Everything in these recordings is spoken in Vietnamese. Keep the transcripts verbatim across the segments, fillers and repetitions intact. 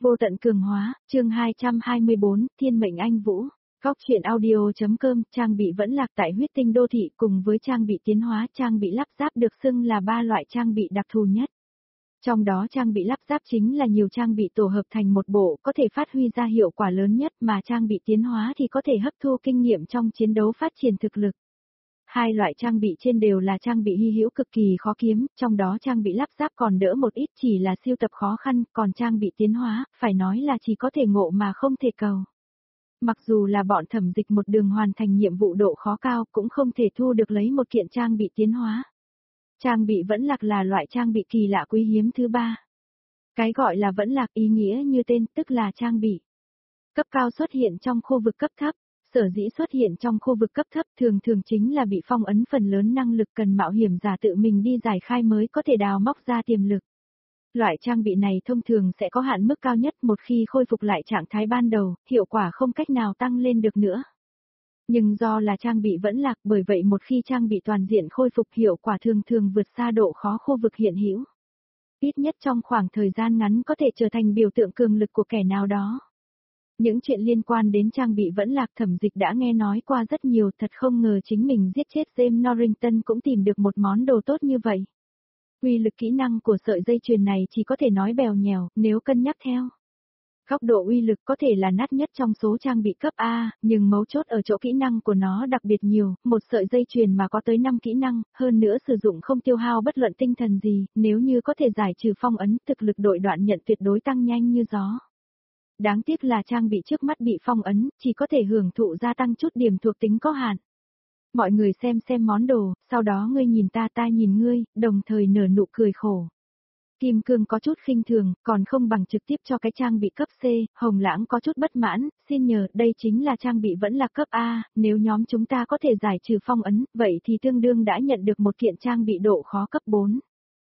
Vô tận cường hóa, chương hai trăm hai mươi bốn, Thiên mệnh anh vũ. Góc truyện audio.com, trang bị vẫn lạc tại huyết tinh đô thị cùng với trang bị tiến hóa, trang bị lắp ráp được xưng là ba loại trang bị đặc thù nhất. Trong đó trang bị lắp ráp chính là nhiều trang bị tổ hợp thành một bộ có thể phát huy ra hiệu quả lớn nhất, mà trang bị tiến hóa thì có thể hấp thu kinh nghiệm trong chiến đấu phát triển thực lực. Hai loại trang bị trên đều là trang bị hy hữu cực kỳ khó kiếm, trong đó trang bị lắp ráp còn đỡ một ít, chỉ là siêu tập khó khăn, còn trang bị tiến hóa, phải nói là chỉ có thể ngộ mà không thể cầu. Mặc dù là bọn thẩm dịch một đường hoàn thành nhiệm vụ độ khó cao cũng không thể thu được lấy một kiện trang bị tiến hóa. Trang bị vẫn lạc là loại trang bị kỳ lạ quý hiếm thứ ba. Cái gọi là vẫn lạc ý nghĩa như tên, tức là trang bị cấp cao xuất hiện trong khu vực cấp thấp. Sở dĩ xuất hiện trong khu vực cấp thấp thường thường chính là bị phong ấn, phần lớn năng lực cần mạo hiểm giả tự mình đi giải khai mới có thể đào móc ra tiềm lực. Loại trang bị này thông thường sẽ có hạn mức cao nhất, một khi khôi phục lại trạng thái ban đầu, hiệu quả không cách nào tăng lên được nữa. Nhưng do là trang bị vẫn lạc, bởi vậy một khi trang bị toàn diện khôi phục, hiệu quả thường thường vượt xa độ khó khu vực hiện hữu. Ít nhất trong khoảng thời gian ngắn có thể trở thành biểu tượng cường lực của kẻ nào đó. Những chuyện liên quan đến trang bị vẫn lạc thẩm dịch đã nghe nói qua rất nhiều, thật không ngờ chính mình giết chết James Norrington cũng tìm được một món đồ tốt như vậy. Uy lực kỹ năng của sợi dây chuyền này chỉ có thể nói bèo nhèo, nếu cân nhắc theo góc độ uy lực có thể là nát nhất trong số trang bị cấp A, nhưng mấu chốt ở chỗ kỹ năng của nó đặc biệt nhiều, một sợi dây chuyền mà có tới năm kỹ năng, hơn nữa sử dụng không tiêu hao bất luận tinh thần gì, nếu như có thể giải trừ phong ấn, thực lực đội đoạn nhận tuyệt đối tăng nhanh như gió. Đáng tiếc là trang bị trước mắt bị phong ấn, chỉ có thể hưởng thụ gia tăng chút điểm thuộc tính có hạn. Mọi người xem xem món đồ, sau đó ngươi nhìn ta ta nhìn ngươi, đồng thời nở nụ cười khổ. Kim Cương có chút khinh thường, còn không bằng trực tiếp cho cái trang bị cấp C, Hồng Lãng có chút bất mãn, xin nhờ, đây chính là trang bị vẫn là cấp A, nếu nhóm chúng ta có thể giải trừ phong ấn, vậy thì tương đương đã nhận được một kiện trang bị độ khó cấp bốn.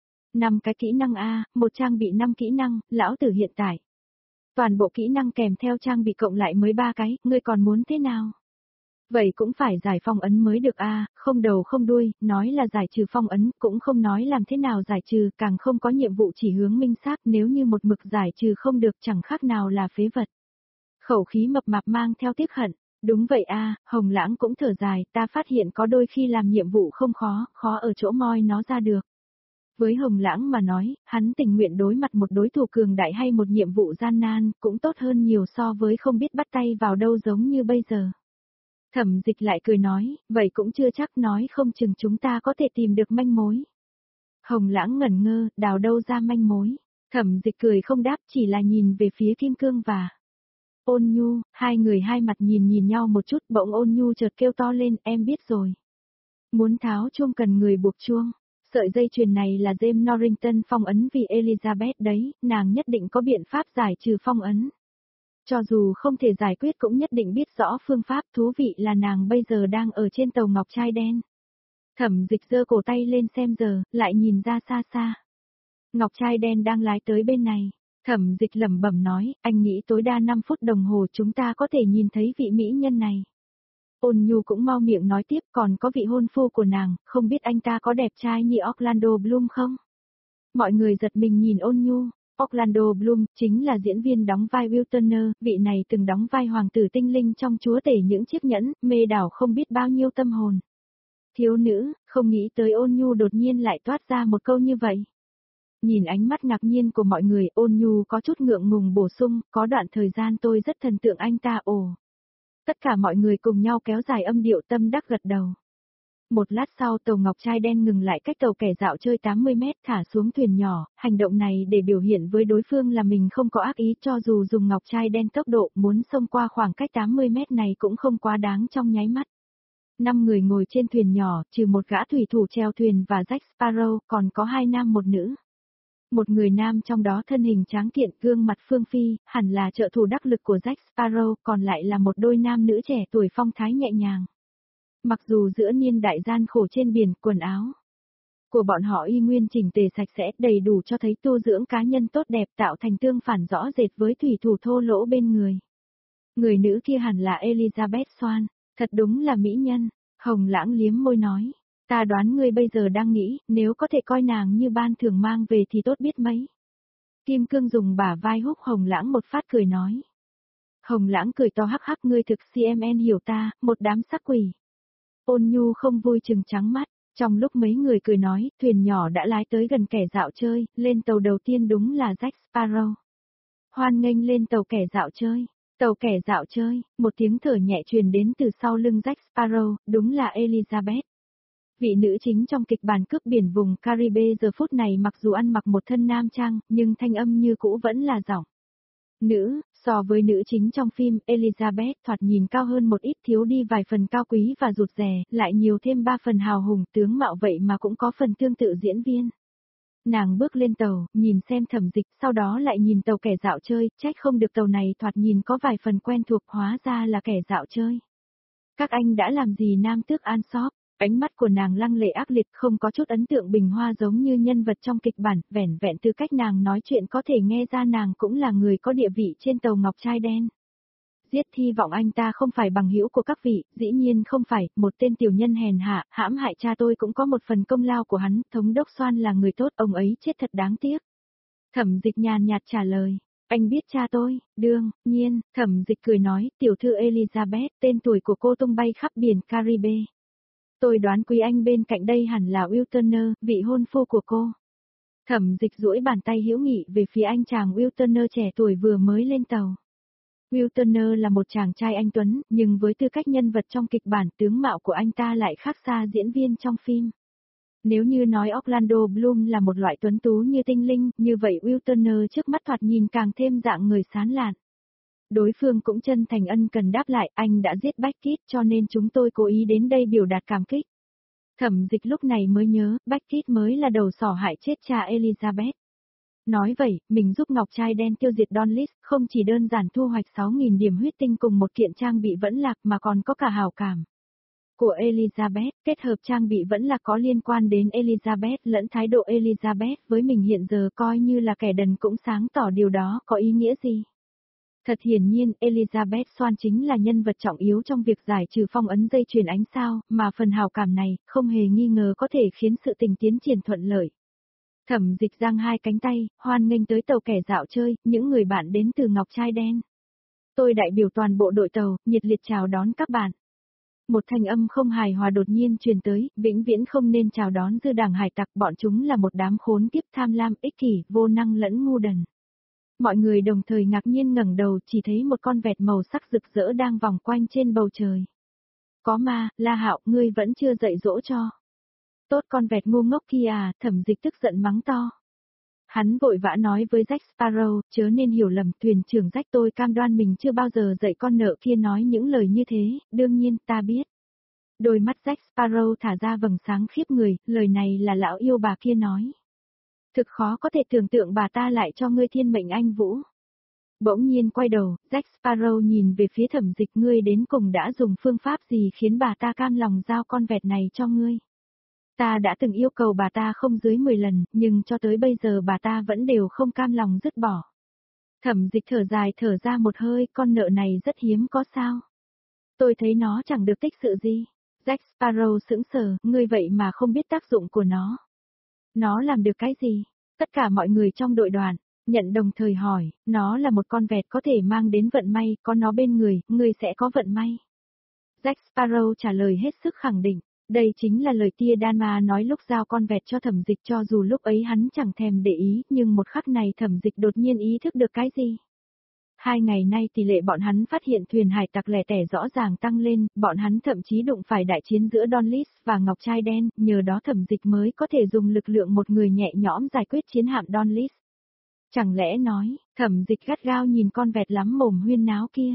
năm cái kỹ năng A, một trang bị năm kỹ năng, lão tử hiện tại. Toàn bộ kỹ năng kèm theo trang bị cộng lại mới ba cái, ngươi còn muốn thế nào? Vậy cũng phải giải phong ấn mới được a, à, không đầu không đuôi, nói là giải trừ phong ấn, cũng không nói làm thế nào giải trừ, càng không có nhiệm vụ chỉ hướng minh xác, nếu như một mực giải trừ không được chẳng khác nào là phế vật. Khẩu khí mập mạp mang theo tiếc hận, đúng vậy a, à, Hồng Lãng cũng thở dài, ta phát hiện có đôi khi làm nhiệm vụ không khó, khó ở chỗ moi nó ra được. Với Hồng Lãng mà nói, hắn tình nguyện đối mặt một đối thủ cường đại hay một nhiệm vụ gian nan, cũng tốt hơn nhiều so với không biết bắt tay vào đâu giống như bây giờ. Thẩm dịch lại cười nói, vậy cũng chưa chắc, nói không chừng chúng ta có thể tìm được manh mối. Hồng Lãng ngẩn ngơ, đào đâu ra manh mối. Thẩm dịch cười không đáp, chỉ là nhìn về phía Kim Cương và Ôn Nhu, hai người hai mặt nhìn nhìn nhau một chút, bỗng Ôn Nhu chợt kêu to lên, em biết rồi. Muốn tháo chuông cần người buộc chuông. Sợi dây chuyền này là James Norrington phong ấn vì Elizabeth đấy, nàng nhất định có biện pháp giải trừ phong ấn. Cho dù không thể giải quyết cũng nhất định biết rõ phương pháp, thú vị là nàng bây giờ đang ở trên tàu ngọc trai đen. Thẩm dịch giơ cổ tay lên xem giờ, lại nhìn ra xa xa. Ngọc trai đen đang lái tới bên này. Thẩm dịch lẩm bẩm nói, anh nghĩ tối đa năm phút đồng hồ chúng ta có thể nhìn thấy vị mỹ nhân này. Ôn Nhu cũng mau miệng nói tiếp, còn có vị hôn phu của nàng, không biết anh ta có đẹp trai như Orlando Bloom không? Mọi người giật mình nhìn Ôn Nhu. Orlando Bloom chính là diễn viên đóng vai Will Turner, vị này từng đóng vai hoàng tử tinh linh trong Chúa tể những chiếc nhẫn, mê đảo không biết bao nhiêu tâm hồn. Thiếu nữ, không nghĩ tới Ôn Nhu đột nhiên lại toát ra một câu như vậy. Nhìn ánh mắt ngạc nhiên của mọi người, Ôn Nhu có chút ngượng ngùng bổ sung, có đoạn thời gian tôi rất thần tượng anh ta ồ. Tất cả mọi người cùng nhau kéo dài âm điệu tâm đắc gật đầu. Một lát sau tàu ngọc trai đen ngừng lại cách tàu kẻ dạo chơi tám mươi mét, thả xuống thuyền nhỏ, hành động này để biểu hiện với đối phương là mình không có ác ý, cho dù dùng ngọc trai đen tốc độ muốn xông qua khoảng cách tám mươi mét này cũng không quá đáng trong nháy mắt. Năm người ngồi trên thuyền nhỏ, trừ một gã thủy thủ chèo thuyền và Jack Sparrow, còn có hai nam một nữ. Một người nam trong đó thân hình tráng kiện, gương mặt phương phi, hẳn là trợ thủ đắc lực của Jack Sparrow, còn lại là một đôi nam nữ trẻ tuổi phong thái nhẹ nhàng. Mặc dù giữa niên đại gian khổ trên biển, quần áo của bọn họ y nguyên chỉnh tề sạch sẽ, đầy đủ cho thấy tu dưỡng cá nhân tốt đẹp, tạo thành tương phản rõ rệt với thủy thủ thô lỗ bên người. Người nữ kia hẳn là Elizabeth Swan, thật đúng là mỹ nhân. Hồng Lãng liếm môi nói, ta đoán ngươi bây giờ đang nghĩ, nếu có thể coi nàng như ban thưởng mang về thì tốt biết mấy. Kim Cương dùng bả vai húc Hồng Lãng một phát cười nói. Hồng Lãng cười to hắc hắc ngươi thực xê em en hiểu ta, một đám sắc quỷ. Ôn Nhu không vui trừng trắng mắt, trong lúc mấy người cười nói, thuyền nhỏ đã lái tới gần kẻ dạo chơi, lên tàu đầu tiên đúng là Jack Sparrow. Hoan nghênh lên tàu kẻ dạo chơi, tàu kẻ dạo chơi, một tiếng thở nhẹ truyền đến từ sau lưng Jack Sparrow, đúng là Elizabeth. Vị nữ chính trong kịch bản cướp biển vùng Caribe giờ phút này mặc dù ăn mặc một thân nam trang, nhưng thanh âm như cũ vẫn là giọng nữ, so với nữ chính trong phim, Elizabeth thoạt nhìn cao hơn một ít, thiếu đi vài phần cao quý và rụt rè, lại nhiều thêm ba phần hào hùng tướng mạo vậy mà cũng có phần tương tự diễn viên. Nàng bước lên tàu, nhìn xem Thẩm Dịch, sau đó lại nhìn tàu kẻ dạo chơi, trách không được tàu này thoạt nhìn có vài phần quen thuộc, hóa ra là kẻ dạo chơi. Các anh đã làm gì Nam Tước An Sóc? Ánh mắt của nàng lăng lệ ác liệt, không có chút ấn tượng bình hoa giống như nhân vật trong kịch bản, vẻn vẹn từ cách nàng nói chuyện có thể nghe ra nàng cũng là người có địa vị trên tàu ngọc trai đen. Giết hy vọng anh ta không phải bằng hữu của các vị, dĩ nhiên không phải, một tên tiểu nhân hèn hạ, hãm hại cha tôi cũng có một phần công lao của hắn, thống đốc Soan là người tốt, ông ấy chết thật đáng tiếc. Thẩm Dịch nhàn nhạt trả lời, anh biết cha tôi, đương nhiên, Thẩm Dịch cười nói, tiểu thư Elizabeth, tên tuổi của cô tung bay khắp biển Caribe. Tôi đoán quý anh bên cạnh đây hẳn là Will Turner, vị hôn phu của cô. Thẩm Dịch duỗi bàn tay hữu nghị về phía anh chàng Will Turner trẻ tuổi vừa mới lên tàu. Will Turner là một chàng trai anh tuấn, nhưng với tư cách nhân vật trong kịch bản, tướng mạo của anh ta lại khác xa diễn viên trong phim. Nếu như nói Orlando Bloom là một loại tuấn tú như tinh linh, như vậy Will Turner trước mắt thoạt nhìn càng thêm dạng người sán lạn. Đối phương cũng chân thành ân cần đáp lại, anh đã giết Beckett cho nên chúng tôi cố ý đến đây biểu đạt cảm kích. Thẩm Dịch lúc này mới nhớ, Beckett mới là đầu sỏ hại chết cha Elizabeth. Nói vậy, mình giúp Ngọc Trai Đen tiêu diệt Don List, không chỉ đơn giản thu hoạch sáu nghìn điểm huyết tinh cùng một kiện trang bị vẫn lạc mà còn có cả hào cảm của Elizabeth, kết hợp trang bị vẫn là có liên quan đến Elizabeth lẫn thái độ Elizabeth với mình hiện giờ coi như là kẻ đần cũng sáng tỏ điều đó có ý nghĩa gì. Thật hiển nhiên, Elizabeth Swan chính là nhân vật trọng yếu trong việc giải trừ phong ấn dây chuyền ánh sao, mà phần hào cảm này, không hề nghi ngờ có thể khiến sự tình tiến triển thuận lợi. Thẩm Dịch giang hai cánh tay, hoan nghênh tới tàu kẻ dạo chơi, những người bạn đến từ Ngọc Trai Đen. Tôi đại biểu toàn bộ đội tàu, nhiệt liệt chào đón các bạn. Một thanh âm không hài hòa đột nhiên truyền tới, vĩnh viễn không nên chào đón dư đảng hải tặc, bọn chúng là một đám khốn kiếp tham lam, ích kỷ, vô năng lẫn ngu đần. Mọi người đồng thời ngạc nhiên ngẩng đầu chỉ thấy một con vẹt màu sắc rực rỡ đang vòng quanh trên bầu trời. Có ma, La Hạo, ngươi vẫn chưa dạy dỗ cho. Tốt con vẹt ngu ngốc kia à, Thẩm Dịch tức giận mắng to. Hắn vội vã nói với Jack Sparrow, chớ nên hiểu lầm, thuyền trưởng Jack tôi cam đoan mình chưa bao giờ dạy con nợ kia nói những lời như thế, đương nhiên, ta biết. Đôi mắt Jack Sparrow thả ra vầng sáng khiếp người, lời này là lão yêu bà kia nói. Thực khó có thể tưởng tượng bà ta lại cho ngươi thiên mệnh anh vũ. Bỗng nhiên quay đầu, Jack Sparrow nhìn về phía Thẩm Dịch, ngươi đến cùng đã dùng phương pháp gì khiến bà ta cam lòng giao con vẹt này cho ngươi. Ta đã từng yêu cầu bà ta không dưới mười lần, nhưng cho tới bây giờ bà ta vẫn đều không cam lòng dứt bỏ. Thẩm Dịch thở dài thở ra một hơi, con nợ này rất hiếm có sao. Tôi thấy nó chẳng được tích sự gì. Jack Sparrow sững sờ, ngươi vậy mà không biết tác dụng của nó. Nó làm được cái gì? Tất cả mọi người trong đội đoàn, nhận đồng thời hỏi, nó là một con vẹt có thể mang đến vận may, có nó bên người, ngươi sẽ có vận may. Jack Sparrow trả lời hết sức khẳng định. Đây chính là lời tia đan ma nói lúc giao con vẹt cho Thẩm Dịch, cho dù lúc ấy hắn chẳng thèm để ý, nhưng một khắc này Thẩm Dịch đột nhiên ý thức được cái gì. Hai ngày nay tỷ lệ bọn hắn phát hiện thuyền hải tặc lẻ tẻ rõ ràng tăng lên, bọn hắn thậm chí đụng phải đại chiến giữa Don List và Ngọc Trai Đen, nhờ đó Thẩm Dịch mới có thể dùng lực lượng một người nhẹ nhõm giải quyết chiến hạm Don List. Chẳng lẽ nói, Thẩm Dịch gắt gao nhìn con vẹt lắm mồm huyên náo kia.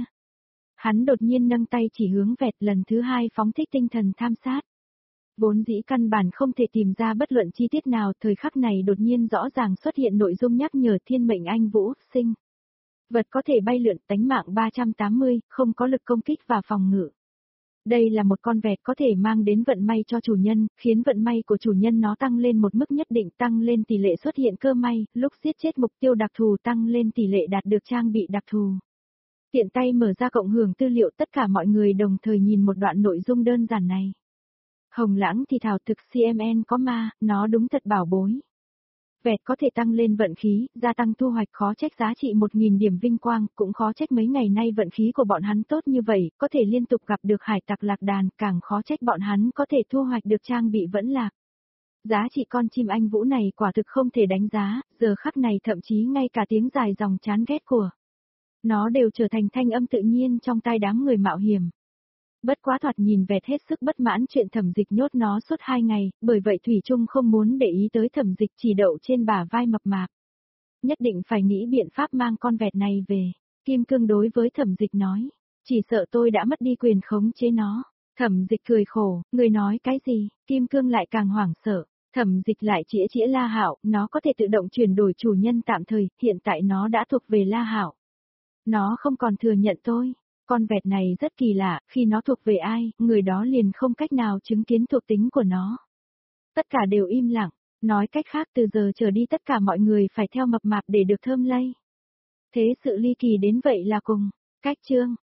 Hắn đột nhiên nâng tay chỉ hướng vẹt, lần thứ hai phóng thích tinh thần tham sát. Vốn dĩ căn bản không thể tìm ra bất luận chi tiết nào, thời khắc này đột nhiên rõ ràng xuất hiện nội dung nhắc nhở thiên mệnh anh vũ, sinh. Vật có thể bay lượn, tánh mạng ba trăm tám mươi, không có lực công kích và phòng ngự. Đây là một con vẹt có thể mang đến vận may cho chủ nhân, khiến vận may của chủ nhân nó tăng lên một mức nhất định, tăng lên tỷ lệ xuất hiện cơ may, lúc giết chết mục tiêu đặc thù tăng lên tỷ lệ đạt được trang bị đặc thù. Tiện tay mở ra cộng hưởng tư liệu, tất cả mọi người đồng thời nhìn một đoạn nội dung đơn giản này. Hồng Lãng thì thảo thực xê em en có ma, nó đúng thật bảo bối. Vẹt có thể tăng lên vận khí, gia tăng thu hoạch, khó trách giá trị một nghìn điểm vinh quang, cũng khó trách mấy ngày nay vận khí của bọn hắn tốt như vậy, có thể liên tục gặp được hải tặc lạc đàn, càng khó trách bọn hắn có thể thu hoạch được trang bị vẫn lạc. Giá trị con chim anh vũ này quả thực không thể đánh giá, giờ khắc này thậm chí ngay cả tiếng dài dòng chán ghét của nó đều trở thành thanh âm tự nhiên trong tai đám người mạo hiểm. Bất quá thoạt nhìn Vẹt hết sức bất mãn chuyện Thẩm Dịch nhốt nó suốt hai ngày, bởi vậy Thủy Trung không muốn để ý tới Thẩm Dịch chỉ đậu trên bả vai mập mạp. Nhất định phải nghĩ biện pháp mang con Vẹt này về. Kim Cương đối với Thẩm Dịch nói, chỉ sợ tôi đã mất đi quyền khống chế nó. Thẩm Dịch cười khổ, người nói cái gì? Kim Cương lại càng hoảng sợ. Thẩm Dịch lại chĩa chĩa La Hạo, nó có thể tự động chuyển đổi chủ nhân tạm thời, hiện tại nó đã thuộc về La Hạo. Nó không còn thừa nhận tôi. Con Vẹt này rất kỳ lạ, khi nó thuộc về ai, người đó liền không cách nào chứng kiến thuộc tính của nó. Tất cả đều im lặng, nói cách khác từ giờ trở đi tất cả mọi người phải theo mập mạp để được thơm lây. Thế sự ly kỳ đến vậy là cùng. Cách chương